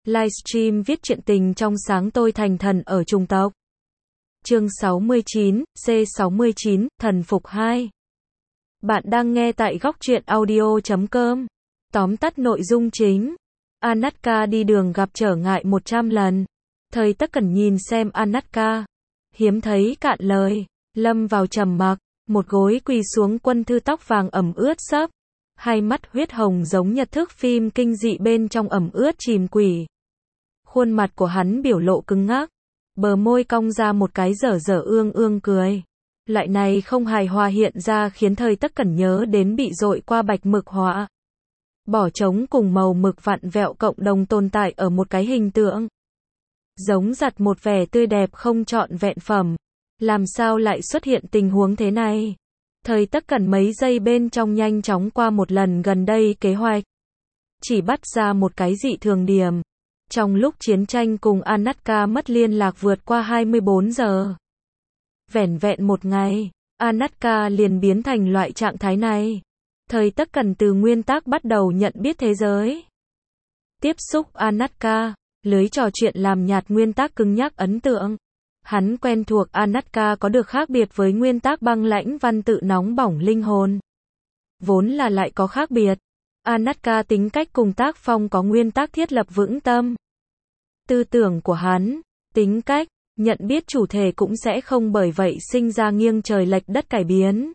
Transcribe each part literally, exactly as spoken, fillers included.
Livestream viết truyện tình trong sáng tôi thành thần ở chủng tộc. Chương sáu mươi chín, C sáu mươi chín, Thần phục hai. Bạn đang nghe tại góc truyện audio chấm com. Tóm tắt nội dung chính. Anatka đi đường gặp trở ngại một trăm lần. Thời Tất Cẩn nhìn xem Anatka, hiếm thấy cạn lời, lâm vào trầm mặc, một gối quỳ xuống, quân thư tóc vàng ẩm ướt xấp, hai mắt huyết hồng giống nhật thức phim kinh dị bên trong ẩm ướt chìm quỷ. Khuôn mặt của hắn biểu lộ cứng ngắc, bờ môi cong ra một cái dở dở ương ương cười. Loại này không hài hòa hiện ra khiến Thời Tất Cẩn nhớ đến bị dội qua bạch mực họa. Bỏ trống cùng màu mực vặn vẹo cộng đồng tồn tại ở một cái hình tượng. Giống giặt một vẻ tươi đẹp không trọn vẹn phẩm. Làm sao lại xuất hiện tình huống thế này? Thời Tất Cẩn mấy giây bên trong nhanh chóng qua một lần gần đây kế hoạch. Chỉ bắt ra một cái dị thường điểm. Trong lúc chiến tranh cùng Anatka mất liên lạc vượt qua hai mươi bốn giờ. Vẻn vẹn một ngày, Anatka liền biến thành loại trạng thái này. Thời Tất Cẩn từ nguyên tắc bắt đầu nhận biết thế giới. Tiếp xúc Anatka, lưới trò chuyện làm nhạt nguyên tắc cứng nhắc ấn tượng. Hắn quen thuộc Anatka có được khác biệt với nguyên tắc băng lãnh văn tự nóng bỏng linh hồn. Vốn là lại có khác biệt. Anatka tính cách cùng tác phong có nguyên tắc thiết lập vững tâm. Tư tưởng của hắn, tính cách, nhận biết chủ thể cũng sẽ không bởi vậy sinh ra nghiêng trời lệch đất cải biến.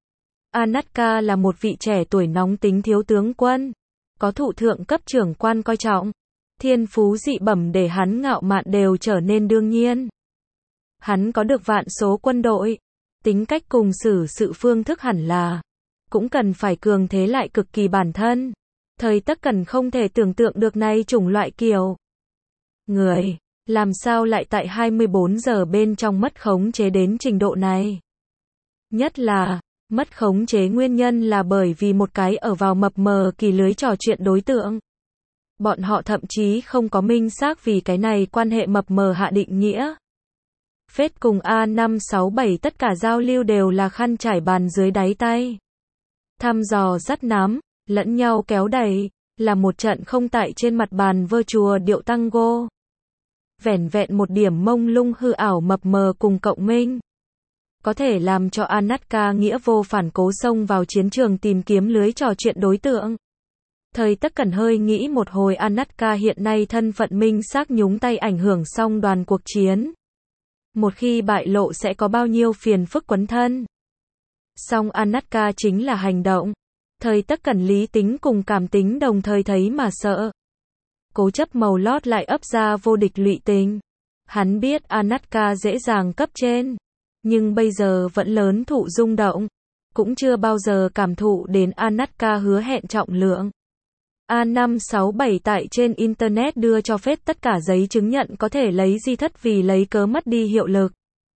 Anatka là một vị trẻ tuổi nóng tính thiếu tướng quân, có thụ thượng cấp trưởng quan coi trọng. Thiên phú dị bẩm để hắn ngạo mạn đều trở nên đương nhiên. Hắn có được vạn số quân đội, tính cách cùng xử sự phương thức hẳn là cũng cần phải cường thế lại cực kỳ bản thân. Thời Tất Cẩn không thể tưởng tượng được này chủng loại kiểu người, làm sao lại tại hai mươi bốn giờ bên trong mất khống chế đến trình độ này. Nhất là, mất khống chế nguyên nhân là bởi vì một cái ở vào mập mờ kỳ lưới trò chuyện đối tượng. Bọn họ thậm chí không có minh xác vì cái này quan hệ mập mờ hạ định nghĩa. Phết cùng A năm sáu bảy tất cả giao lưu đều là khăn trải bàn dưới đáy tay. Thăm dò dắt nắm, lẫn nhau kéo đẩy, là một trận không tại trên mặt bàn vơ chùa điệu tango. Vẻn vẹn một điểm mông lung hư ảo mập mờ cùng cộng minh. Có thể làm cho Anatka nghĩa vô phản cố xông vào chiến trường tìm kiếm lưới trò chuyện đối tượng. Thời Tất Cẩn hơi nghĩ một hồi, Anatka hiện nay thân phận minh xác nhúng tay ảnh hưởng song đoàn cuộc chiến. Một khi bại lộ sẽ có bao nhiêu phiền phức quấn thân. Song Anatka chính là hành động. Thời Tất Cẩn lý tính cùng cảm tính đồng thời thấy mà sợ. Cố chấp màu lót lại ấp ra vô địch lụy tình. Hắn biết Anatka dễ dàng cấp trên, nhưng bây giờ vẫn lớn thụ rung động. Cũng chưa bao giờ cảm thụ đến Anatka hứa hẹn trọng lượng. A năm sáu bảy tại trên Internet đưa cho phết tất cả giấy chứng nhận có thể lấy di thất vì lấy cớ mất đi hiệu lực.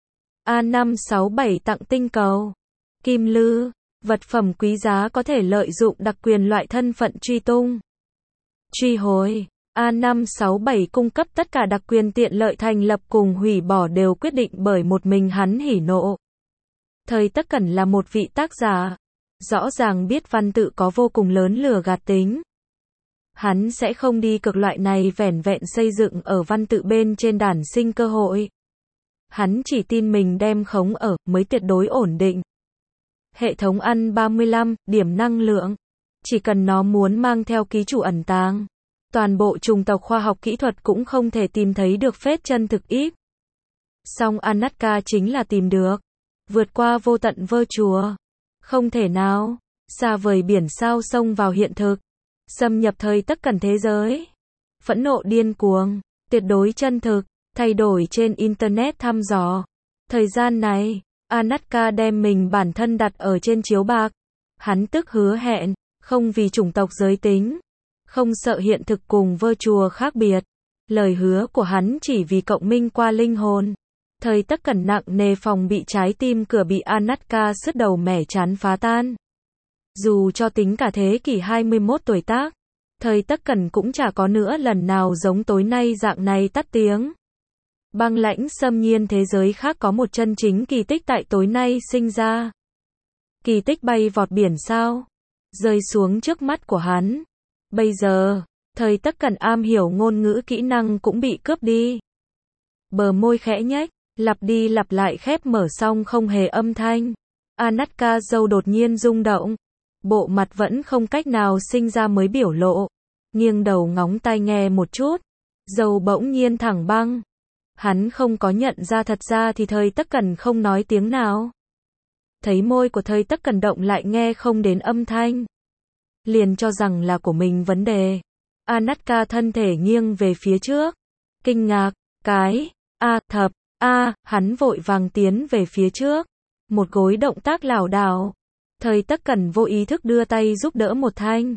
A năm sáu bảy tặng tinh cầu, kim lư, vật phẩm quý giá có thể lợi dụng đặc quyền loại thân phận truy tung, truy hồi. A năm sáu bảy cung cấp tất cả đặc quyền tiện lợi thành lập cùng hủy bỏ đều quyết định bởi một mình hắn hỉ nộ. Thời Tất Cẩn là một vị tác giả, rõ ràng biết văn tự có vô cùng lớn lừa gạt tính. Hắn sẽ không đi cực loại này vẻn vẹn xây dựng ở văn tự bên trên đản sinh cơ hội. Hắn chỉ tin mình đem khống ở, mới tuyệt đối ổn định. Hệ thống ăn ba mươi lăm điểm năng lượng. Chỉ cần nó muốn mang theo ký chủ ẩn tàng, toàn bộ chủng tộc khoa học kỹ thuật cũng không thể tìm thấy được phết chân thực ít. Song Anatka chính là tìm được. Vượt qua vô tận vơ chùa. Không thể nào. Xa vời biển sao xông vào hiện thực. Xâm nhập Thời Tất Cẩn thế giới. Phẫn nộ điên cuồng, tuyệt đối chân thực, thay đổi trên Internet thăm dò. Thời gian này, Anatka đem mình bản thân đặt ở trên chiếu bạc. Hắn tức hứa hẹn, không vì chủng tộc giới tính, không sợ hiện thực cùng vơ chùa khác biệt. Lời hứa của hắn chỉ vì cộng minh qua linh hồn. Thời Tất Cẩn nặng nề phòng bị trái tim cửa bị Anatka sứt đầu mẻ chán phá tan. Dù cho tính cả thế kỷ hai mươi mốt tuổi tác, Thời Tất Cẩn cũng chả có nữa lần nào giống tối nay dạng này tắt tiếng. Băng lãnh xâm nhiên thế giới khác có một chân chính kỳ tích tại tối nay sinh ra. Kỳ tích bay vọt biển sao, rơi xuống trước mắt của hắn. Bây giờ, Thời Tất Cẩn am hiểu ngôn ngữ kỹ năng cũng bị cướp đi. Bờ môi khẽ nhếch, lặp đi lặp lại khép mở xong không hề âm thanh. Anastasia dâu đột nhiên rung động. Bộ mặt vẫn không cách nào sinh ra mới biểu lộ. Nghiêng đầu ngóng tai nghe một chút. Dâu bỗng nhiên thẳng băng. Hắn không có nhận ra thật ra thì Thời Tất Cẩn không nói tiếng nào. Thấy môi của Thời Tất Cẩn động lại nghe không đến âm thanh. Liền cho rằng là của mình vấn đề. Anastasia thân thể nghiêng về phía trước. Kinh ngạc, cái, a, thập, a, hắn vội vàng tiến về phía trước. Một gối động tác lảo đảo. Thời Tất Cẩn vô ý thức đưa tay giúp đỡ một thanh.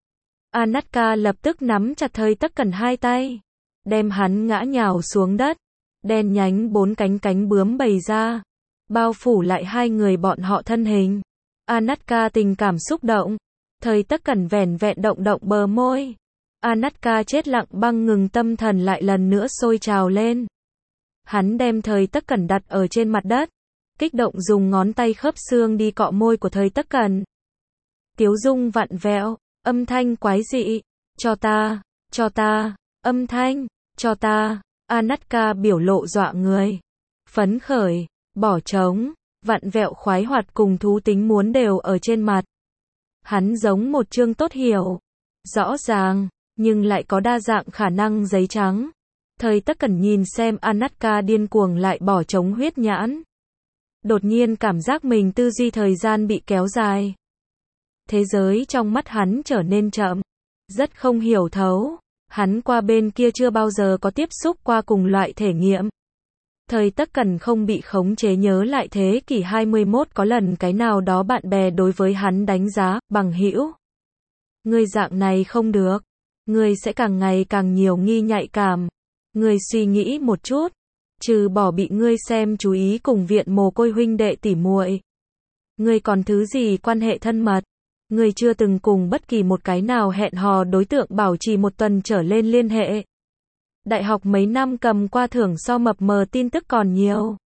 Anastasia lập tức nắm chặt Thời Tất Cẩn hai tay. Đem hắn ngã nhào xuống đất. Đen nhánh bốn cánh cánh bướm bày ra. Bao phủ lại hai người bọn họ thân hình. Anastasia tình cảm xúc động. Thời Tất Cẩn vẻn vẹn động động bờ môi. Anastasia chết lặng băng ngừng, tâm thần lại lần nữa sôi trào lên. Hắn đem Thời Tất Cẩn đặt ở trên mặt đất. Kích động dùng ngón tay khớp xương đi cọ môi của Thời Tất Cẩn. Tiếu dung vặn vẹo, âm thanh quái dị. Cho ta, cho ta, âm thanh, cho ta. Anastasia biểu lộ dọa người. Phấn khởi, bỏ trống, vặn vẹo khoái hoạt cùng thú tính muốn đều ở trên mặt. Hắn giống một chương tốt hiểu. Rõ ràng, nhưng lại có đa dạng khả năng giấy trắng. Thời Tất Cẩn nhìn xem Anastasia điên cuồng lại bỏ trống huyết nhãn. Đột nhiên cảm giác mình tư duy thời gian bị kéo dài. Thế giới trong mắt hắn trở nên chậm. Rất không hiểu thấu. Hắn qua bên kia chưa bao giờ có tiếp xúc qua cùng loại thể nghiệm. Thời Tất Cẩn không bị khống chế nhớ lại thế kỷ hai mươi mốt có lần cái nào đó bạn bè đối với hắn đánh giá, bằng hữu. Ngươi dạng này không được. Ngươi sẽ càng ngày càng nhiều nghi nhạy cảm. Ngươi suy nghĩ một chút. Trừ bỏ bị ngươi xem chú ý cùng viện mồ côi huynh đệ tỉ muội. Ngươi còn thứ gì quan hệ thân mật? Ngươi chưa từng cùng bất kỳ một cái nào hẹn hò đối tượng bảo trì một tuần trở lên liên hệ. Đại học mấy năm cầm qua thưởng so mập mờ tin tức còn nhiều.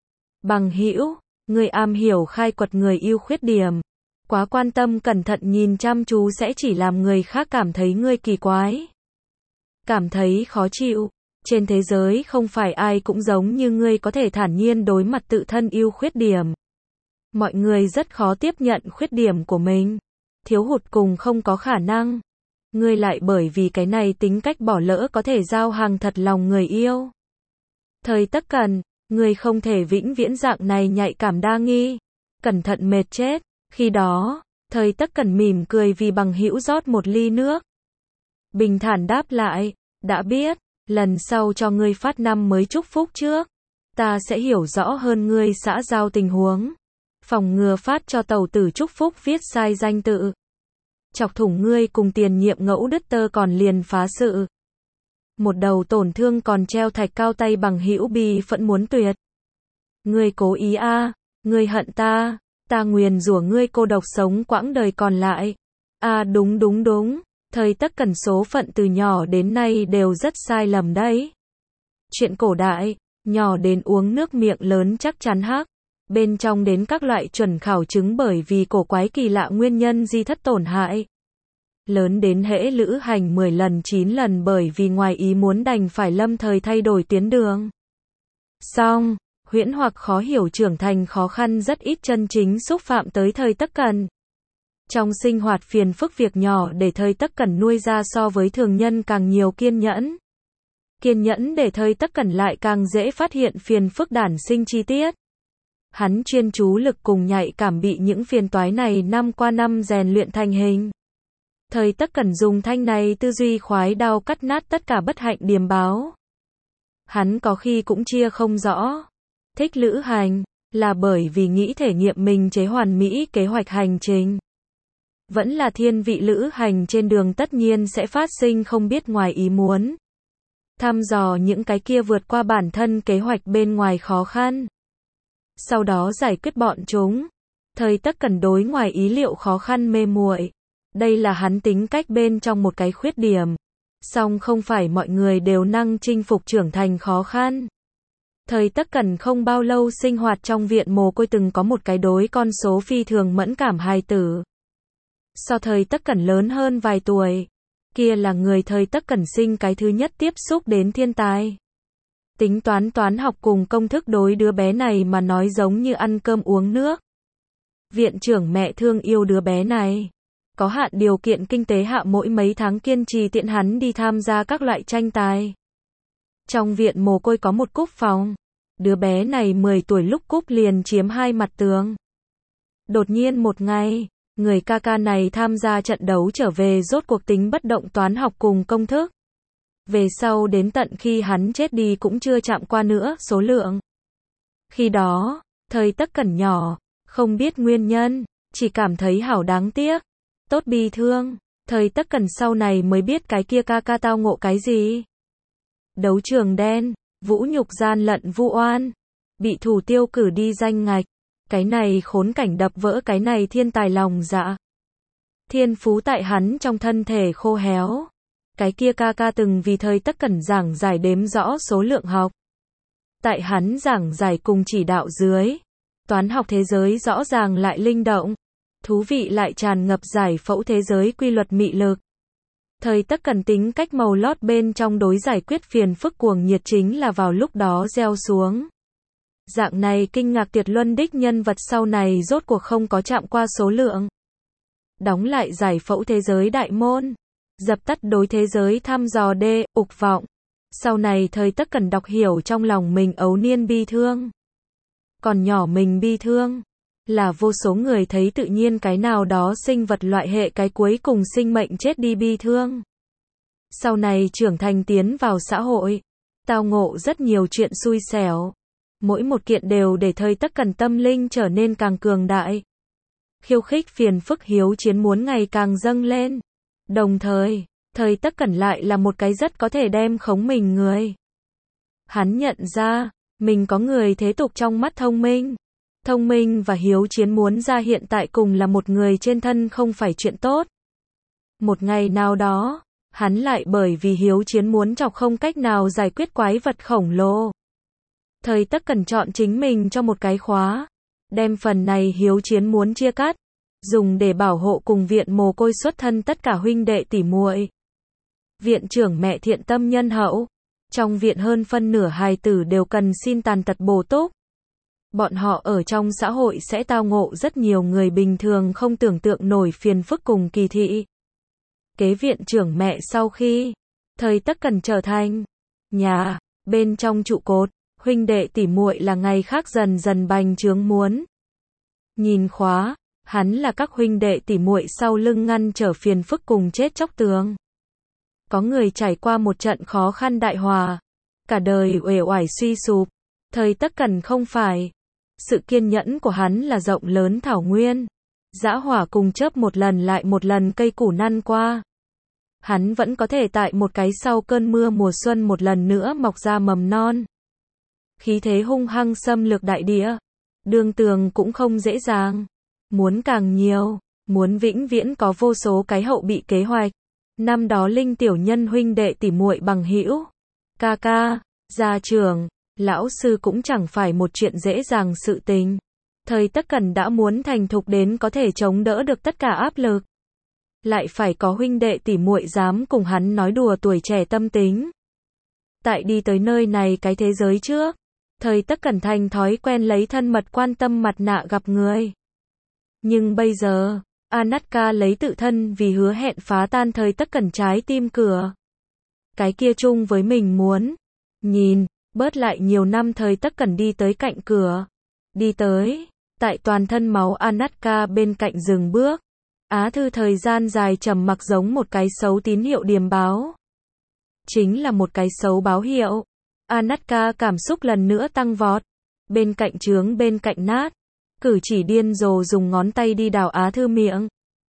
Bằng hữu, ngươi am hiểu khai quật người yêu khuyết điểm. Quá quan tâm cẩn thận nhìn chăm chú sẽ chỉ làm người khác cảm thấy ngươi kỳ quái. Cảm thấy khó chịu. Trên thế giới không phải ai cũng giống như ngươi có thể thản nhiên đối mặt tự thân yêu khuyết điểm. Mọi người rất khó tiếp nhận khuyết điểm của mình. Thiếu hụt cùng không có khả năng. Ngươi lại bởi vì cái này tính cách bỏ lỡ có thể giao hàng thật lòng người yêu. Thời Tất Cẩn, ngươi không thể vĩnh viễn dạng này nhạy cảm đa nghi. Cẩn thận mệt chết. Khi đó, Thời Tất Cẩn mỉm cười vì bằng hữu rót một ly nước. Bình thản đáp lại, đã biết, lần sau cho ngươi phát năm mới chúc phúc trước. Ta sẽ hiểu rõ hơn ngươi xã giao tình huống. Phòng ngừa phát cho tàu tử chúc phúc viết sai danh tự. Chọc thủng ngươi cùng tiền nhiệm ngẫu đứt tơ còn liền phá sự. Một đầu tổn thương còn treo thạch cao tay bằng hữu bi phẫn muốn tuyệt. Ngươi cố ý a, à, ngươi hận ta, ta nguyền rủa ngươi cô độc sống quãng đời còn lại. À đúng đúng đúng, Thời Tất Cẩn số phận từ nhỏ đến nay đều rất sai lầm đấy. Chuyện cổ đại, nhỏ đến uống nước miệng lớn chắc chắn hắc. Bên trong đến các loại chuẩn khảo chứng bởi vì cổ quái kỳ lạ nguyên nhân di thất tổn hại. Lớn đến hễ lữ hành mười lần chín lần bởi vì ngoài ý muốn đành phải lâm thời thay đổi tuyến đường. Xong, huyễn hoặc khó hiểu trưởng thành khó khăn rất ít chân chính xúc phạm tới Thời Tất Cẩn. Trong sinh hoạt phiền phức việc nhỏ để Thời Tất Cẩn nuôi ra so với thường nhân càng nhiều kiên nhẫn. Kiên nhẫn để Thời Tất Cẩn lại càng dễ phát hiện phiền phức đản sinh chi tiết. Hắn chuyên chú lực cùng nhạy cảm bị những phiền toái này năm qua năm rèn luyện thành hình. Thời Tất Cẩn dùng thanh này tư duy khoái đao cắt nát tất cả bất hạnh điềm báo. Hắn có khi cũng chia không rõ. Thích lữ hành, là bởi vì nghĩ thể nghiệm mình chế hoàn mỹ kế hoạch hành trình. Vẫn là thiên vị lữ hành trên đường tất nhiên sẽ phát sinh không biết ngoài ý muốn. Thăm dò những cái kia vượt qua bản thân kế hoạch bên ngoài khó khăn. Sau đó giải quyết bọn chúng. Thời Tất Cẩn đối ngoài ý liệu khó khăn mê muội. Đây là hắn tính cách bên trong một cái khuyết điểm. Song không phải mọi người đều năng chinh phục trưởng thành khó khăn. Thời Tất Cẩn không bao lâu sinh hoạt trong viện mồ côi từng có một cái đối con số phi thường mẫn cảm hài tử. So Thời Tất Cẩn lớn hơn vài tuổi. Kia là người thời Tất Cẩn sinh cái thứ nhất tiếp xúc đến thiên tài. Tính toán toán học cùng công thức đối đứa bé này mà nói giống như ăn cơm uống nước. Viện trưởng mẹ thương yêu đứa bé này. Có hạn điều kiện kinh tế hạ mỗi mấy tháng kiên trì tiện hắn đi tham gia các loại tranh tài. Trong viện mồ côi có một cúp phòng. Đứa bé này mười tuổi lúc cúp liền chiếm hai mặt tường. Đột nhiên một ngày, người ca ca này tham gia trận đấu trở về rốt cuộc tính bất động toán học cùng công thức. Về sau đến tận khi hắn chết đi cũng chưa chạm qua nữa số lượng. Khi đó, thời Tất Cẩn nhỏ, không biết nguyên nhân, chỉ cảm thấy hảo đáng tiếc, tốt bi thương. Thời Tất Cẩn sau này mới biết cái kia ca ca tao ngộ cái gì. Đấu trường đen, vũ nhục gian lận vu oan, bị thủ tiêu cử đi danh ngạch. Cái này khốn cảnh đập vỡ cái này thiên tài lòng dạ. Thiên phú tại hắn trong thân thể khô héo. Cái kia ca ca từng vì thời Tất Cẩn giảng giải đếm rõ số lượng học. Tại hắn giảng giải cùng chỉ đạo dưới, toán học thế giới rõ ràng lại linh động, thú vị lại tràn ngập giải phẫu thế giới quy luật mị lực. Thời Tất Cẩn tính cách màu lót bên trong đối giải quyết phiền phức cuồng nhiệt chính là vào lúc đó gieo xuống. Dạng này kinh ngạc tuyệt luân đích nhân vật sau này rốt cuộc không có chạm qua số lượng. Đóng lại giải phẫu thế giới đại môn. Dập tắt đối thế giới thăm dò đê, ục vọng. Sau này thời Tất Cẩn đọc hiểu trong lòng mình ấu niên bi thương. Còn nhỏ mình bi thương. Là vô số người thấy tự nhiên cái nào đó sinh vật loại hệ cái cuối cùng sinh mệnh chết đi bi thương. Sau này trưởng thành tiến vào xã hội. Tao ngộ rất nhiều chuyện xui xẻo. Mỗi một kiện đều để thời Tất Cẩn tâm linh trở nên càng cường đại. Khiêu khích phiền phức hiếu chiến muốn ngày càng dâng lên. Đồng thời, thời Tất Cẩn lại là một cái rất có thể đem khống mình người. Hắn nhận ra, mình có người thế tục trong mắt thông minh. Thông minh và hiếu chiến muốn ra hiện tại cùng là một người trên thân không phải chuyện tốt. Một ngày nào đó, hắn lại bởi vì hiếu chiến muốn chọc không cách nào giải quyết quái vật khổng lồ. Thời Tất Cẩn chọn chính mình cho một cái khóa. Đem phần này hiếu chiến muốn chia cắt. Dùng để bảo hộ cùng viện mồ côi xuất thân tất cả huynh đệ tỉ muội. Viện trưởng mẹ thiện tâm nhân hậu. Trong viện hơn phân nửa hài tử đều cần xin tàn tật bổ túc. Bọn họ ở trong xã hội sẽ tao ngộ rất nhiều người bình thường không tưởng tượng nổi phiền phức cùng kỳ thị. Kế viện trưởng mẹ sau khi thời Tất Cẩn trở thành nhà bên trong trụ cột, huynh đệ tỉ muội là ngày khác dần dần bành trướng muốn. Nhìn khóa, hắn là các huynh đệ tỉ muội sau lưng ngăn trở phiền phức cùng chết chóc tường. Có người trải qua một trận khó khăn đại hòa, cả đời uể oải suy sụp. Thời Tất Cẩn không phải. Sự kiên nhẫn của hắn là rộng lớn thảo nguyên. Dã hỏa cùng chớp một lần lại một lần cây củ năn qua. Hắn vẫn có thể tại một cái sau cơn mưa mùa xuân một lần nữa mọc ra mầm non. Khí thế hung hăng xâm lược đại địa. Đường tường cũng không dễ dàng. Muốn càng nhiều, muốn vĩnh viễn có vô số cái hậu bị kế hoạch. Năm đó Linh tiểu nhân huynh đệ tỉ muội bằng hữu, ca ca, gia trưởng, lão sư cũng chẳng phải một chuyện dễ dàng sự tình. Thời Tất Cẩn đã muốn thành thục đến có thể chống đỡ được tất cả áp lực. Lại phải có huynh đệ tỉ muội dám cùng hắn nói đùa tuổi trẻ tâm tính. Tại đi tới nơi này cái thế giới trước, thời Tất Cẩn thành thói quen lấy thân mật quan tâm mặt nạ gặp người. Nhưng bây giờ, Anatka lấy tự thân vì hứa hẹn phá tan thời Tất Cẩn trái tim cửa. Cái kia chung với mình muốn nhìn, bớt lại nhiều năm thời Tất Cẩn đi tới cạnh cửa. Đi tới, tại toàn thân máu Anatka bên cạnh dừng bước. Á Thư thời gian dài trầm mặc giống một cái xấu tín hiệu điềm báo. Chính là một cái xấu báo hiệu. Anatka cảm xúc lần nữa tăng vọt. Bên cạnh trướng bên cạnh nát. Cử chỉ điên rồ dùng ngón tay đi đào Á Thư miệng.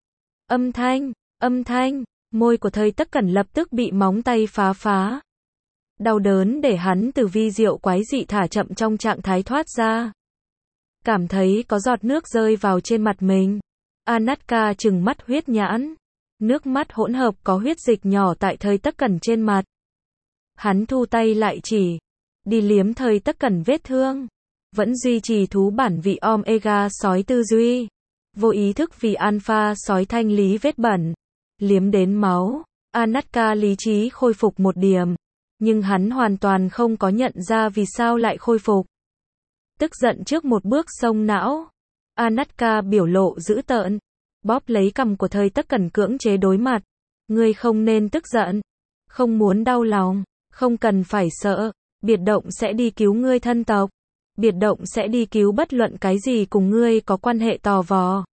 Âm thanh, âm thanh, môi của thời Tất Cẩn lập tức bị móng tay phá phá. Đau đớn để hắn từ vi diệu quái dị thả chậm trong trạng thái thoát ra. Cảm thấy có giọt nước rơi vào trên mặt mình. Anatka trừng mắt huyết nhãn. Nước mắt hỗn hợp có huyết dịch nhỏ tại thời Tất Cẩn trên mặt. Hắn thu tay lại chỉ. Đi liếm thời Tất Cẩn vết thương. Vẫn duy trì thú bản vị Omega sói tư duy. Vô ý thức vì alpha sói thanh lý vết bẩn. Liếm đến máu. Anatka lý trí khôi phục một điểm, nhưng hắn hoàn toàn không có nhận ra vì sao lại khôi phục. Tức giận trước một bước xông não. Anatka biểu lộ dữ tợn, bóp lấy cằm của Thời Tất Cẩn cưỡng chế đối mặt. Ngươi không nên tức giận, không muốn đau lòng, không cần phải sợ, biệt động sẽ đi cứu ngươi thân tộc. Biệt động sẽ đi cứu bất luận cái gì cùng ngươi có quan hệ tò vò.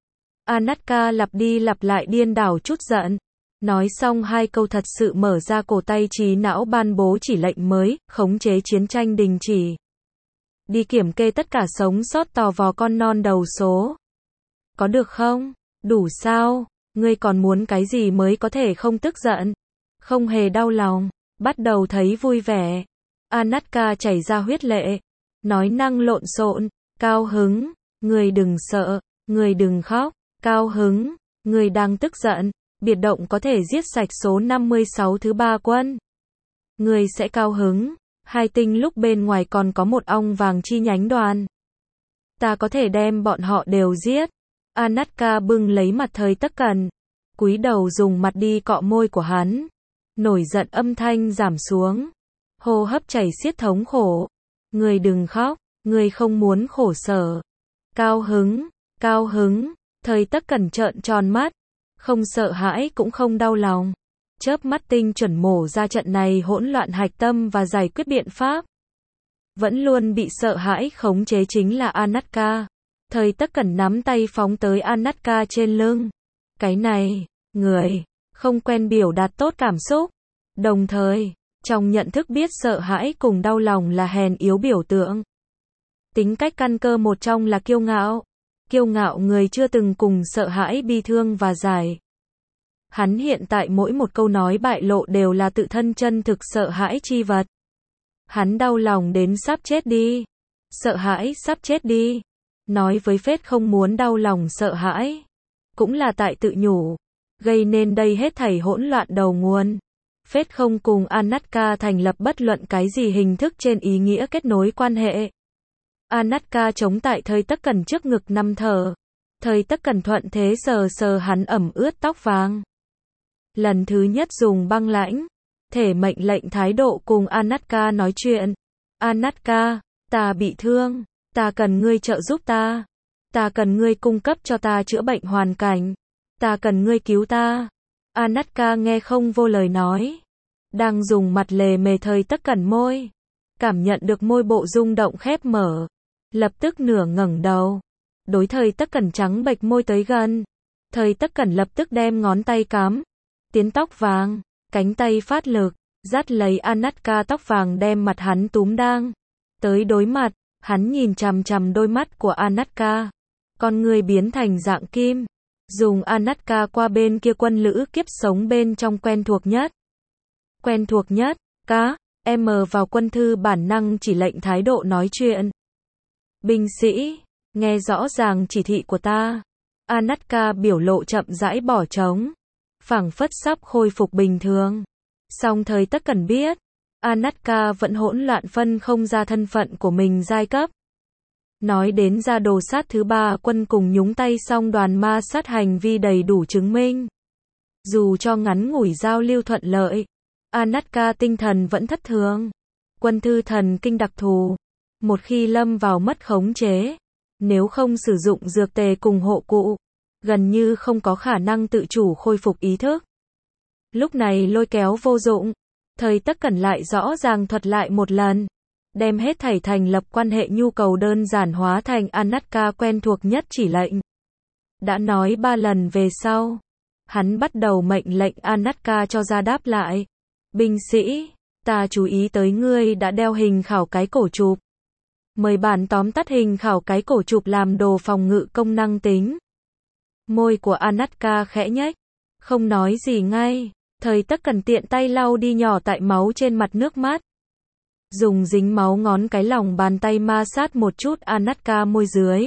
Anatka lặp đi lặp lại điên đảo chút giận. Nói xong hai câu thật sự mở ra cổ tay trí não ban bố chỉ lệnh mới, khống chế chiến tranh đình chỉ. Đi kiểm kê tất cả sống sót tò vò con non đầu số. Có được không? Đủ sao? Ngươi còn muốn cái gì mới có thể không tức giận? Không hề đau lòng, bắt đầu thấy vui vẻ. Anatka chảy ra huyết lệ, nói năng lộn xộn, cao hứng, ngươi đừng sợ, ngươi đừng khóc, cao hứng, ngươi đang tức giận, biệt động có thể giết sạch số năm mươi sáu thứ ba quân. Ngươi sẽ cao hứng, hai tinh lúc bên ngoài còn có một ong vàng chi nhánh đoàn. Ta có thể đem bọn họ đều giết. Anatka bưng lấy mặt Thời Tất Cẩn, cúi đầu dùng mặt đi cọ môi của hắn. Nổi giận âm thanh giảm xuống, hô hấp chảy xiết thống khổ. Ngươi đừng khóc, ngươi không muốn khổ sở. Cao hứng, cao hứng, Thời Tất Cẩn trợn tròn mắt, không sợ hãi cũng không đau lòng. Chớp mắt tinh chuẩn mổ ra trận này hỗn loạn hạch tâm và giải quyết biện pháp. Vẫn luôn bị sợ hãi khống chế chính là Anatka. Thời Tất Cẩn nắm tay phóng tới Anatka trên lưng. Cái này, người, không quen biểu đạt tốt cảm xúc. Đồng thời, trong nhận thức biết sợ hãi cùng đau lòng là hèn yếu biểu tượng. Tính cách căn cơ một trong là kiêu ngạo. Kiêu ngạo người chưa từng cùng sợ hãi bi thương và giải. Hắn hiện tại mỗi một câu nói bại lộ đều là tự thân chân thực sợ hãi chi vật. Hắn đau lòng đến sắp chết đi. Sợ hãi sắp chết đi. Nói với Phết không muốn đau lòng sợ hãi. Cũng là tại tự nhủ. Gây nên đây hết thảy hỗn loạn đầu nguồn. Phết không cùng Anatka thành lập bất luận cái gì hình thức trên ý nghĩa kết nối quan hệ. Anatka chống tại Thời Tất Cẩn trước ngực nằm thở. Thời Tất Cẩn thuận thế sờ sờ hắn ẩm ướt tóc vàng. Lần thứ nhất dùng băng lãnh, thể mệnh lệnh thái độ cùng Anatka nói chuyện. Anatka, ta bị thương, ta cần ngươi trợ giúp ta. Ta cần ngươi cung cấp cho ta chữa bệnh hoàn cảnh. Ta cần ngươi cứu ta. Anatka nghe không vô lời nói. Đang dùng mặt lề mề Thời Tất Cẩn môi. Cảm nhận được môi bộ rung động khép mở. Lập tức nửa ngẩng đầu. Đối Thời Tất Cẩn trắng bệch môi tới gần. Thời Tất Cẩn lập tức đem ngón tay cắm tiến tóc vàng, cánh tay phát lực, dắt lấy Anatka tóc vàng đem mặt hắn túm đang. Tới đối mặt, hắn nhìn chằm chằm đôi mắt của Anatka. Con người biến thành dạng kim. Dùng Anatka qua bên kia quân lữ kiếp sống bên trong quen thuộc nhất. Quen thuộc nhất, cá, em vào quân thư bản năng chỉ lệnh thái độ nói chuyện. Binh sĩ, nghe rõ ràng chỉ thị của ta. Anatka biểu lộ chậm rãi bỏ trống. Phảng phất sắp khôi phục bình thường. Song Thời Tất Cẩn biết, Anatka vẫn hỗn loạn phân không ra thân phận của mình giai cấp. Nói đến ra đồ sát thứ ba quân cùng nhúng tay song đoàn ma sát hành vi đầy đủ chứng minh. Dù cho ngắn ngủi giao lưu thuận lợi, Anatka tinh thần vẫn thất thường. Quân thư thần kinh đặc thù. Một khi lâm vào mất khống chế, nếu không sử dụng dược tề cùng hộ cụ, gần như không có khả năng tự chủ khôi phục ý thức. Lúc này lôi kéo vô dụng. Thời Tất Cẩn lại rõ ràng thuật lại một lần. Đem hết thảy thành lập quan hệ nhu cầu đơn giản hóa thành Anatka quen thuộc nhất chỉ lệnh. Đã nói ba lần về sau. Hắn bắt đầu mệnh lệnh Anatka cho ra đáp lại. Binh sĩ, ta chú ý tới ngươi đã đeo hình khảo cái cổ chụp. Mời bản tóm tắt hình khảo cái cổ chụp làm đồ phòng ngự công năng tính. Môi của Anatka khẽ nhếch, không nói gì ngay. Thời Tất Cẩn tiện tay lau đi nhỏ tại máu trên mặt nước mắt. Dùng dính máu ngón cái lòng bàn tay ma sát một chút Anatka môi dưới.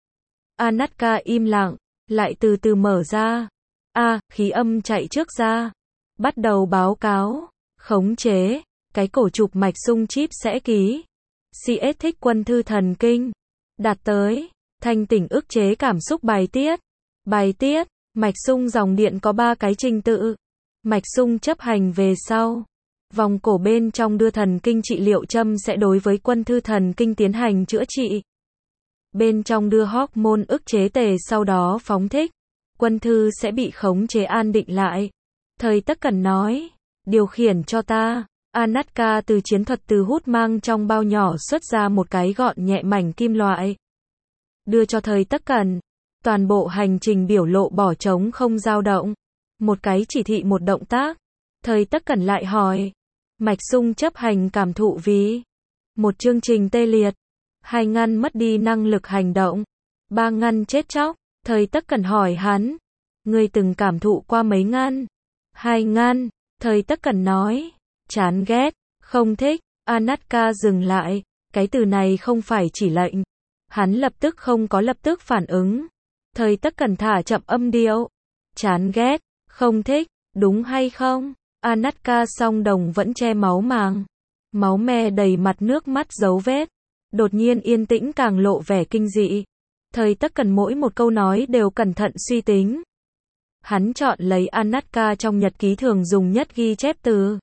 Anatka im lặng, lại từ từ mở ra. A, à, khí âm chạy trước ra. Bắt đầu báo cáo, khống chế, cái cổ chụp mạch sung chip sẽ ký. xê ét thích quân thư thần kinh. Đạt tới, thanh tỉnh ức chế cảm xúc bài tiết. Bài tiết, mạch sung dòng điện có ba cái trình tự. Mạch sung chấp hành về sau. Vòng cổ bên trong đưa thần kinh trị liệu châm sẽ đối với quân thư thần kinh tiến hành chữa trị. Bên trong đưa hormone ức chế tề sau đó phóng thích. Quân thư sẽ bị khống chế an định lại. Thầy Tất Cẩn nói, điều khiển cho ta. Anatka từ chiến thuật từ hút mang trong bao nhỏ xuất ra một cái gọn nhẹ mảnh kim loại. Đưa cho thầy Tất Cẩn. Toàn bộ hành trình biểu lộ bỏ trống không dao động. Một cái chỉ thị một động tác. Thầy Tất Cẩn lại hỏi. Mạch sung chấp hành cảm thụ vì một chương trình tê liệt. Hai ngăn mất đi năng lực hành động. Ba ngăn chết chóc. Thầy Tất Cẩn hỏi hắn. Ngươi từng cảm thụ qua mấy ngăn? Hai ngăn. Thầy Tất Cẩn nói. Chán ghét, không thích. Anatka dừng lại. Cái từ này không phải chỉ lệnh. Hắn lập tức không có lập tức phản ứng. Thầy Tất Cẩn thả chậm âm điệu. Chán ghét, không thích, đúng hay không? Anatka song đồng vẫn che máu màng. Máu me đầy mặt nước mắt dấu vết. Đột nhiên yên tĩnh càng lộ vẻ kinh dị. Thầy Tất Cẩn mỗi một câu nói đều cẩn thận suy tính. Hắn chọn lấy Anatka trong nhật ký thường dùng nhất ghi chép từ.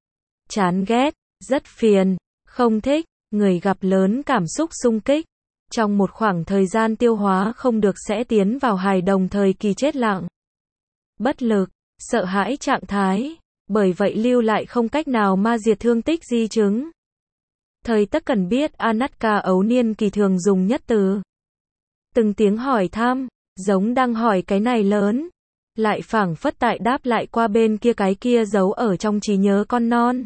Chán ghét, rất phiền, không thích, người gặp lớn cảm xúc xung kích. Trong một khoảng thời gian tiêu hóa không được sẽ tiến vào hài đồng thời kỳ chết lặng. Bất lực, sợ hãi trạng thái, bởi vậy lưu lại không cách nào ma diệt thương tích di chứng. Thầy Tất Cẩn biết Anatka ấu niên kỳ thường dùng nhất từ. Từng tiếng hỏi thăm, giống đang hỏi cái này lớn, lại phảng phất tại đáp lại qua bên kia cái kia giấu ở trong trí nhớ con non.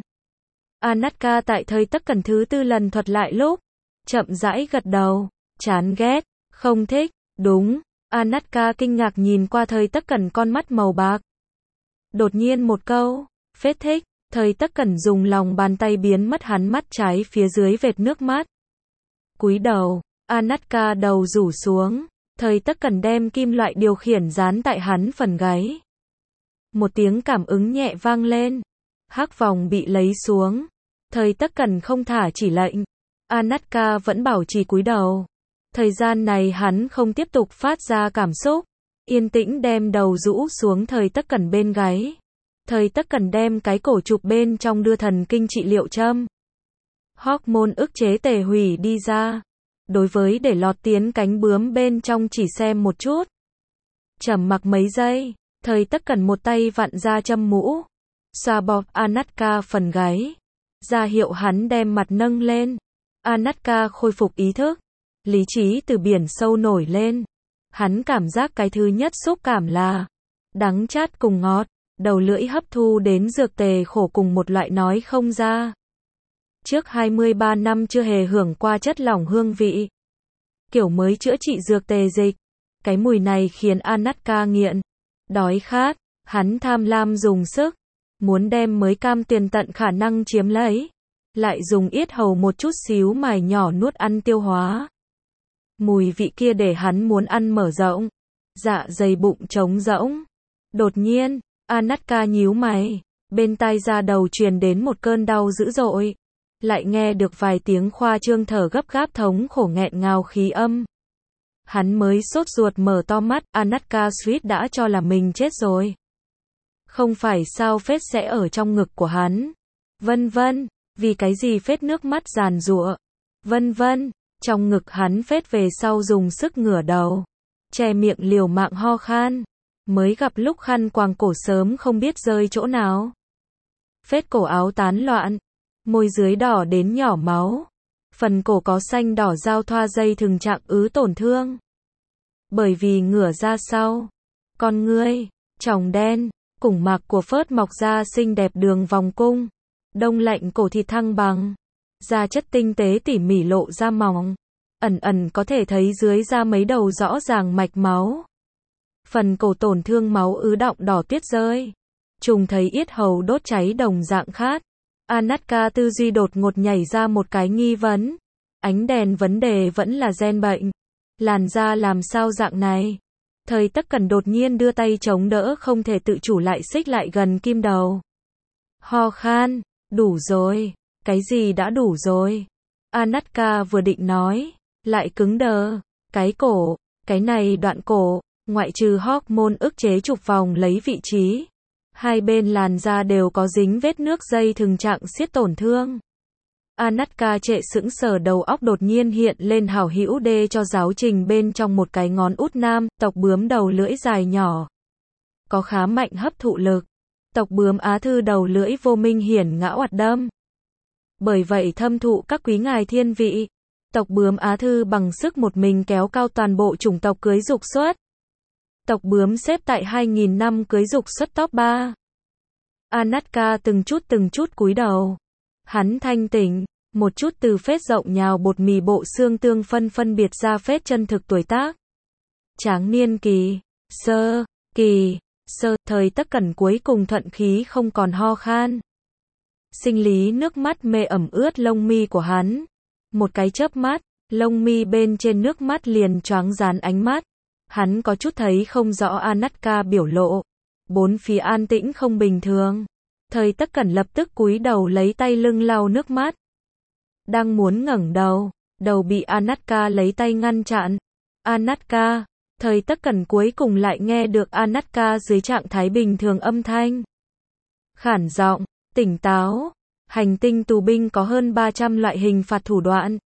Anatka tại thầy Tất Cẩn thứ tư lần thuật lại lúc, chậm rãi gật đầu, chán ghét, không thích, đúng. Anatka kinh ngạc nhìn qua thầy Tất Cẩn con mắt màu bạc. Đột nhiên một câu, phết thích, thầy Tất Cẩn dùng lòng bàn tay biến mất hắn mắt trái phía dưới vệt nước mắt. Cúi đầu, Anatka đầu rủ xuống, thầy Tất Cẩn đem kim loại điều khiển dán tại hắn phần gáy. Một tiếng cảm ứng nhẹ vang lên, hắc vòng bị lấy xuống, thầy Tất Cẩn không thả chỉ lệnh. Anatka vẫn bảo trì cúi đầu. Thời gian này hắn không tiếp tục phát ra cảm xúc, yên tĩnh đem đầu rũ xuống thầy Tất Cẩn bên gáy. Thầy Tất Cẩn đem cái cổ chụp bên trong đưa thần kinh trị liệu châm. Hormone ức chế tề hủy đi ra. Đối với để lọt tiến cánh bướm bên trong chỉ xem một chút. Trầm mặc mấy giây, thầy Tất Cẩn một tay vặn ra châm mũ, xoa bóp Anatka phần gáy, ra hiệu hắn đem mặt nâng lên. Anatka khôi phục ý thức, lý trí từ biển sâu nổi lên. Hắn cảm giác cái thứ nhất xúc cảm là đắng chát cùng ngọt, đầu lưỡi hấp thu đến dược tề khổ cùng một loại nói không ra. Trước hai mươi ba năm chưa hề hưởng qua chất lỏng hương vị. Kiểu mới chữa trị dược tề dịch. Cái mùi này khiến Anatka nghiện. Đói khát, hắn tham lam dùng sức. Muốn đem mới cam tiền tận khả năng chiếm lấy. Lại dùng yết hầu một chút xíu mài nhỏ nuốt ăn tiêu hóa. Mùi vị kia để hắn muốn ăn mở rộng. Dạ dày bụng trống rỗng. Đột nhiên, Anatka nhíu mày. Bên tai ra đầu truyền đến một cơn đau dữ dội. Lại nghe được vài tiếng khoa trương thở gấp gáp thống khổ nghẹn ngào khí âm. Hắn mới sốt ruột mở to mắt, Anatka suýt đã cho là mình chết rồi. Không phải sao phết sẽ ở trong ngực của hắn. Vân vân, vì cái gì phết nước mắt giàn giụa. Vân vân, trong ngực hắn phết về sau dùng sức ngửa đầu. Che miệng liều mạng ho khan. Mới gặp lúc khăn quàng cổ sớm không biết rơi chỗ nào. Phết cổ áo tán loạn. Môi dưới đỏ đến nhỏ máu. Phần cổ có xanh đỏ giao thoa dây thừng trạng ứ tổn thương. Bởi vì ngửa ra sau. Con ngươi, tròng đen, củng mạc của phớt mọc ra xinh đẹp đường vòng cung. Đông lạnh cổ thịt thăng bằng. Da chất tinh tế tỉ mỉ lộ ra mỏng. Ẩn ẩn có thể thấy dưới da mấy đầu rõ ràng mạch máu. Phần cổ tổn thương máu ứ đọng đỏ tuyết rơi. Trùng thấy yết hầu đốt cháy đồng dạng khát. Anatka tư duy đột ngột nhảy ra một cái nghi vấn. Ánh đèn vấn đề vẫn là gen bệnh. Làn da làm sao dạng này? Thầy Tất Cẩn đột nhiên đưa tay chống đỡ không thể tự chủ lại xích lại gần kim đầu. Ho khan, đủ rồi. Cái gì đã đủ rồi? Anatka vừa định nói, lại cứng đờ. Cái cổ, cái này đoạn cổ, ngoại trừ hormone ức chế trục vòng lấy vị trí. Hai bên làn da đều có dính vết nước dây thừng trạng xiết tổn thương. Anatka trệ sững sờ, đầu óc đột nhiên hiện lên hảo hữu đê cho giáo trình bên trong một cái ngón út nam, tộc bướm đầu lưỡi dài nhỏ. Có khá mạnh hấp thụ lực. Tộc bướm Á Thư đầu lưỡi vô minh hiển ngã oạt đâm. Bởi vậy thâm thụ các quý ngài thiên vị. Tộc bướm Á Thư bằng sức một mình kéo cao toàn bộ chủng tộc cưới dục xuất. Tộc bướm xếp tại hai nghìn năm cưới dục xuất top ba. Anatka từng chút từng chút cúi đầu. Hắn thanh tỉnh, một chút từ phết rộng nhào bột mì bộ xương tương phân phân biệt ra phết chân thực tuổi tác. Tráng niên kỳ, sơ, kỳ, sơ, thời Tất Cẩn cuối cùng thuận khí không còn ho khan. Sinh lý nước mắt mê ẩm ướt lông mi của hắn. Một cái chớp mắt, lông mi bên trên nước mắt liền choáng dán ánh mắt. Hắn có chút thấy không rõ Anatka biểu lộ. Bốn phía an tĩnh không bình thường. Thời Tất Cẩn lập tức cúi đầu lấy tay lưng lau nước mắt. Đang muốn ngẩng đầu, đầu bị Anatka lấy tay ngăn chặn. Anatka, Thời Tất Cẩn cuối cùng lại nghe được Anatka dưới trạng thái bình thường âm thanh. Khản giọng, tỉnh táo. Hành tinh tù binh có hơn ba trăm loại hình phạt thủ đoạn.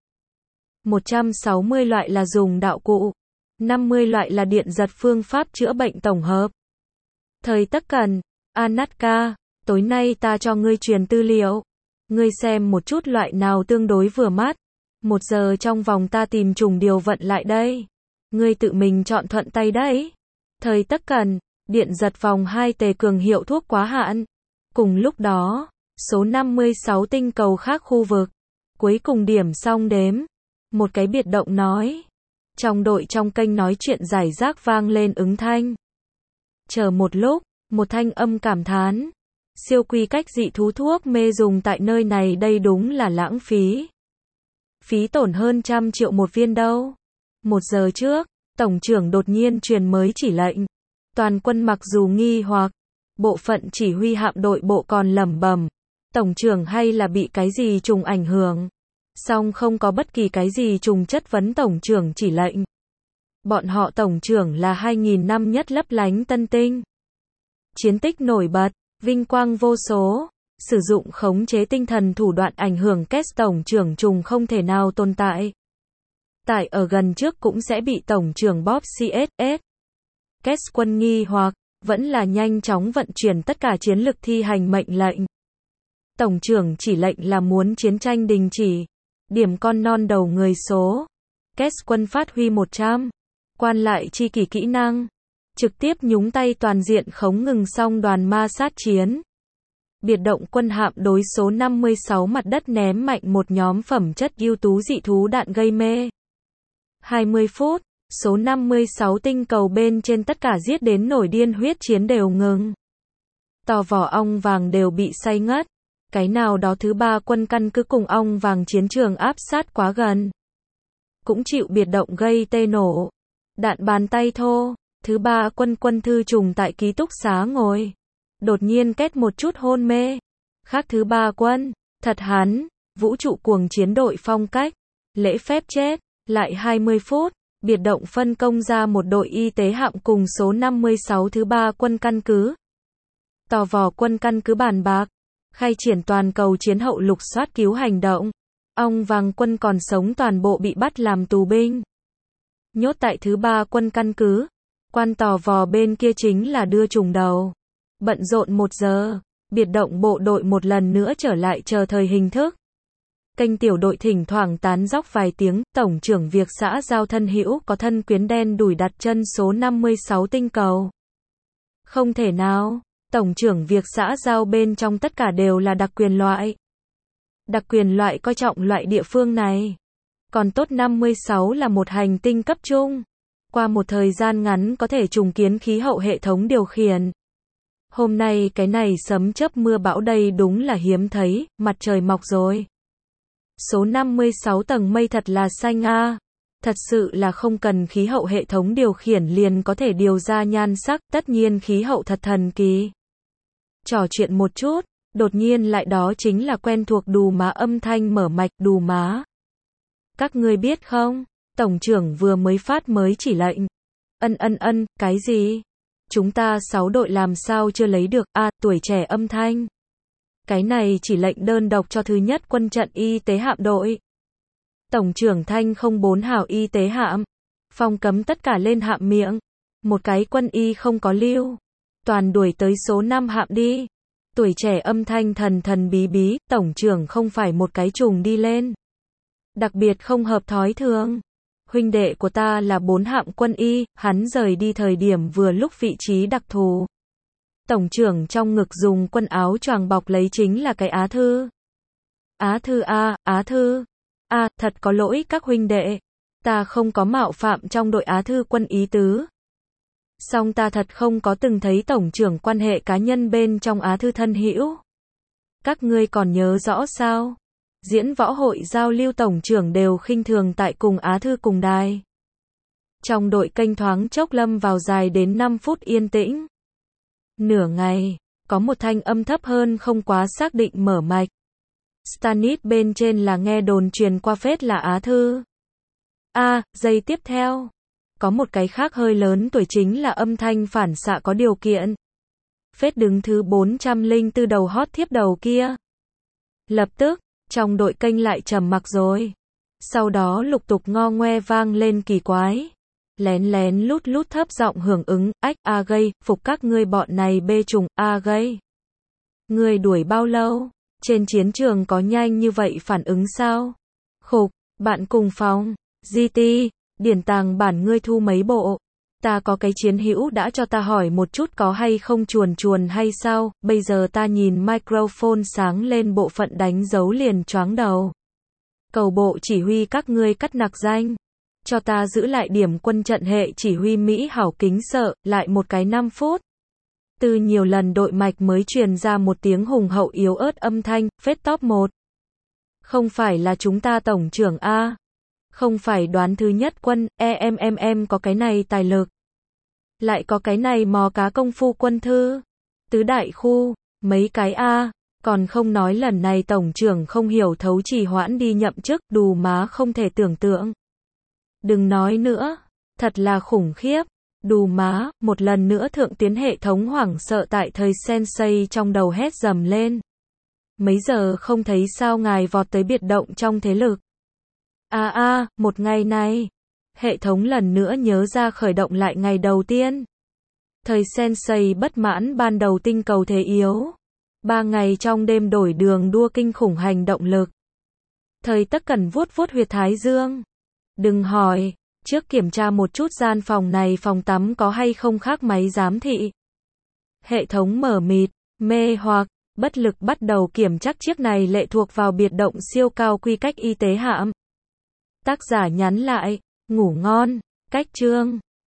một trăm sáu mươi loại là dùng đạo cụ. năm mươi loại là điện giật phương pháp chữa bệnh tổng hợp. Thời Tất Cẩn, Anatka, tối nay ta cho ngươi truyền tư liệu. Ngươi xem một chút loại nào tương đối vừa mắt. Một giờ trong vòng ta tìm trùng điều vận lại đây. Ngươi tự mình chọn thuận tay đấy. Thời Tất Cẩn, điện giật vòng hai tề cường hiệu thuốc quá hạn. Cùng lúc đó, số năm mươi sáu tinh cầu khác khu vực. Cuối cùng điểm xong đếm. Một cái biệt động nói. Trong đội trong kênh nói chuyện giải rác vang lên ứng thanh. Chờ một lúc, một thanh âm cảm thán. Siêu quy cách dị thú thuốc mê dùng tại nơi này đây đúng là lãng phí. Phí tổn hơn trăm triệu một viên đâu. Một giờ trước, Tổng trưởng đột nhiên truyền mới chỉ lệnh. Toàn quân mặc dù nghi hoặc, bộ phận chỉ huy hạm đội bộ còn lẩm bẩm. Tổng trưởng hay là bị cái gì trùng ảnh hưởng. Song không có bất kỳ cái gì trùng chất vấn Tổng trưởng chỉ lệnh. Bọn họ Tổng trưởng là hai nghìn năm nhất lấp lánh tân tinh. Chiến tích nổi bật, vinh quang vô số, sử dụng khống chế tinh thần thủ đoạn ảnh hưởng Kes Tổng trưởng trùng không thể nào tồn tại. Tại ở gần trước cũng sẽ bị Tổng trưởng bóp xê ét ét. Kes quân nghi hoặc, vẫn là nhanh chóng vận chuyển tất cả chiến lực thi hành mệnh lệnh. Tổng trưởng chỉ lệnh là muốn chiến tranh đình chỉ. Điểm con non đầu người số. Kes quân phát huy một trăm. Quan lại chi kỷ kỹ năng. Trực tiếp nhúng tay toàn diện khống ngừng xong đoàn ma sát chiến. Biệt động quân hạm đối số năm mươi sáu mặt đất ném mạnh một nhóm phẩm chất ưu tú dị thú đạn gây mê. hai mươi phút, số năm mươi sáu tinh cầu bên trên tất cả giết đến nổi điên huyết chiến đều ngừng. Tò vỏ ong vàng đều bị say ngất. Cái nào đó thứ ba quân căn cứ cùng ong vàng chiến trường áp sát quá gần. Cũng chịu biệt động gây tê nổ. Đạn bàn tay thô. Thứ ba quân quân thư trùng tại ký túc xá ngồi. Đột nhiên kết một chút hôn mê. Khác thứ ba quân. Thật hắn. Vũ trụ cuồng chiến đội phong cách. Lễ phép chết. Lại hai mươi phút. Biệt động phân công ra một đội y tế hạm cùng số năm mươi sáu thứ ba quân căn cứ. Tò vò quân căn cứ bàn bạc. Khai triển toàn cầu chiến hậu lục soát cứu hành động. Ong vàng quân còn sống toàn bộ bị bắt làm tù binh. Nhốt tại thứ ba quân căn cứ. Quan tò vò bên kia chính là đưa trùng đầu. Bận rộn một giờ. Biệt động bộ đội một lần nữa trở lại chờ thời hình thức. Kênh tiểu đội thỉnh thoảng tán dóc vài tiếng. Tổng trưởng việc xã giao thân hữu có thân quyến đen đùi đặt chân số năm mươi sáu tinh cầu. Không thể nào. Tổng trưởng việc xã giao bên trong tất cả đều là đặc quyền loại. Đặc quyền loại coi trọng loại địa phương này. Còn tốt năm mươi sáu là một hành tinh cấp trung. Qua một thời gian ngắn có thể trùng kiến khí hậu hệ thống điều khiển. Hôm nay cái này sấm chớp mưa bão đây đúng là hiếm thấy, mặt trời mọc rồi. Số năm mươi sáu tầng mây thật là xanh a. À. Thật sự là không cần khí hậu hệ thống điều khiển liền có thể điều ra nhan sắc, tất nhiên khí hậu thật thần kỳ. Trò chuyện một chút, đột nhiên lại đó chính là quen thuộc đù má âm thanh mở mạch đù má. Các ngươi biết không, Tổng trưởng vừa mới phát mới chỉ lệnh. Ân ân ân, cái gì? Chúng ta sáu đội làm sao chưa lấy được, a, à, tuổi trẻ âm thanh. Cái này chỉ lệnh đơn độc cho thứ nhất quân trận y tế hạm đội. Tổng trưởng Thanh không bốn hào y tế hạm. Phong cấm tất cả lên hạm miệng. Một cái quân y không có lưu. Toàn đuổi tới số năm hạm đi. Tuổi trẻ âm thanh thần thần bí bí, tổng trưởng không phải một cái trùng đi lên. Đặc biệt không hợp thói thường. Huynh đệ của ta là bốn hạm quân y, hắn rời đi thời điểm vừa lúc vị trí đặc thù. Tổng trưởng trong ngực dùng quân áo choàng bọc lấy chính là cái Á Thư. Á Thư a, Á Thư. A, thật có lỗi các huynh đệ. Ta không có mạo phạm trong đội Á Thư quân ý tứ. Song ta thật không có từng thấy tổng trưởng quan hệ cá nhân bên trong Á Thư thân hữu. Các ngươi còn nhớ rõ sao? Diễn võ hội giao lưu tổng trưởng đều khinh thường tại cùng Á Thư cùng đài. Trong đội kênh thoáng chốc lâm vào dài đến năm phút yên tĩnh. Nửa ngày, có một thanh âm thấp hơn không quá xác định mở mạch. Stanit bên trên là nghe đồn truyền qua phết là Á Thư. A, à, giây tiếp theo. Có một cái khác hơi lớn tuổi chính là âm thanh phản xạ có điều kiện. Phết đứng thứ bốn trăm lẻ bốn đầu hot thiếp đầu kia. Lập tức, trong đội kênh lại trầm mặc rồi. Sau đó lục tục ngo ngoe vang lên kỳ quái. Lén lén lút lút thấp giọng hưởng ứng, ách, a gây, phục các ngươi bọn này bê trùng, a gây. Ngươi đuổi bao lâu? Trên chiến trường có nhanh như vậy phản ứng sao? Khục, bạn cùng phòng, giê tê, điển tàng bản ngươi thu mấy bộ? Ta có cái chiến hữu đã cho ta hỏi một chút có hay không chuồn chuồn hay sao, bây giờ ta nhìn microphone sáng lên bộ phận đánh dấu liền choáng đầu. Cầu bộ chỉ huy các ngươi cắt nặc danh. Cho ta giữ lại điểm quân trận hệ chỉ huy Mỹ hảo kính sợ, lại một cái năm phút. Từ nhiều lần đội mạch mới truyền ra một tiếng hùng hậu yếu ớt âm thanh, phết top một. Không phải là chúng ta tổng trưởng A. Không phải đoán thứ nhất quân, e em em em có cái này tài lực. Lại có cái này mò cá công phu quân thư. Tứ đại khu, mấy cái A. Còn không nói lần này tổng trưởng không hiểu thấu trì hoãn đi nhậm chức, đù má không thể tưởng tượng. Đừng nói nữa, thật là khủng khiếp. Đù má, một lần nữa thượng tiến hệ thống hoảng sợ tại thời sensei trong đầu hét dầm lên. Mấy giờ không thấy sao ngài vọt tới biệt động trong thế lực. À a, một ngày này, hệ thống lần nữa nhớ ra khởi động lại ngày đầu tiên. Thời sensei bất mãn ban đầu tinh cầu thế yếu. Ba ngày trong đêm đổi đường đua kinh khủng hành động lực. Thời tất cần vuốt vuốt huyệt thái dương. Đừng hỏi, trước kiểm tra một chút gian phòng này phòng tắm có hay không khác máy giám thị. Hệ thống mở mịt, mê hoặc, bất lực bắt đầu kiểm chắc chiếc này lệ thuộc vào biệt động siêu cao quy cách y tế hạm. Tác giả nhắn lại, ngủ ngon, cách chương.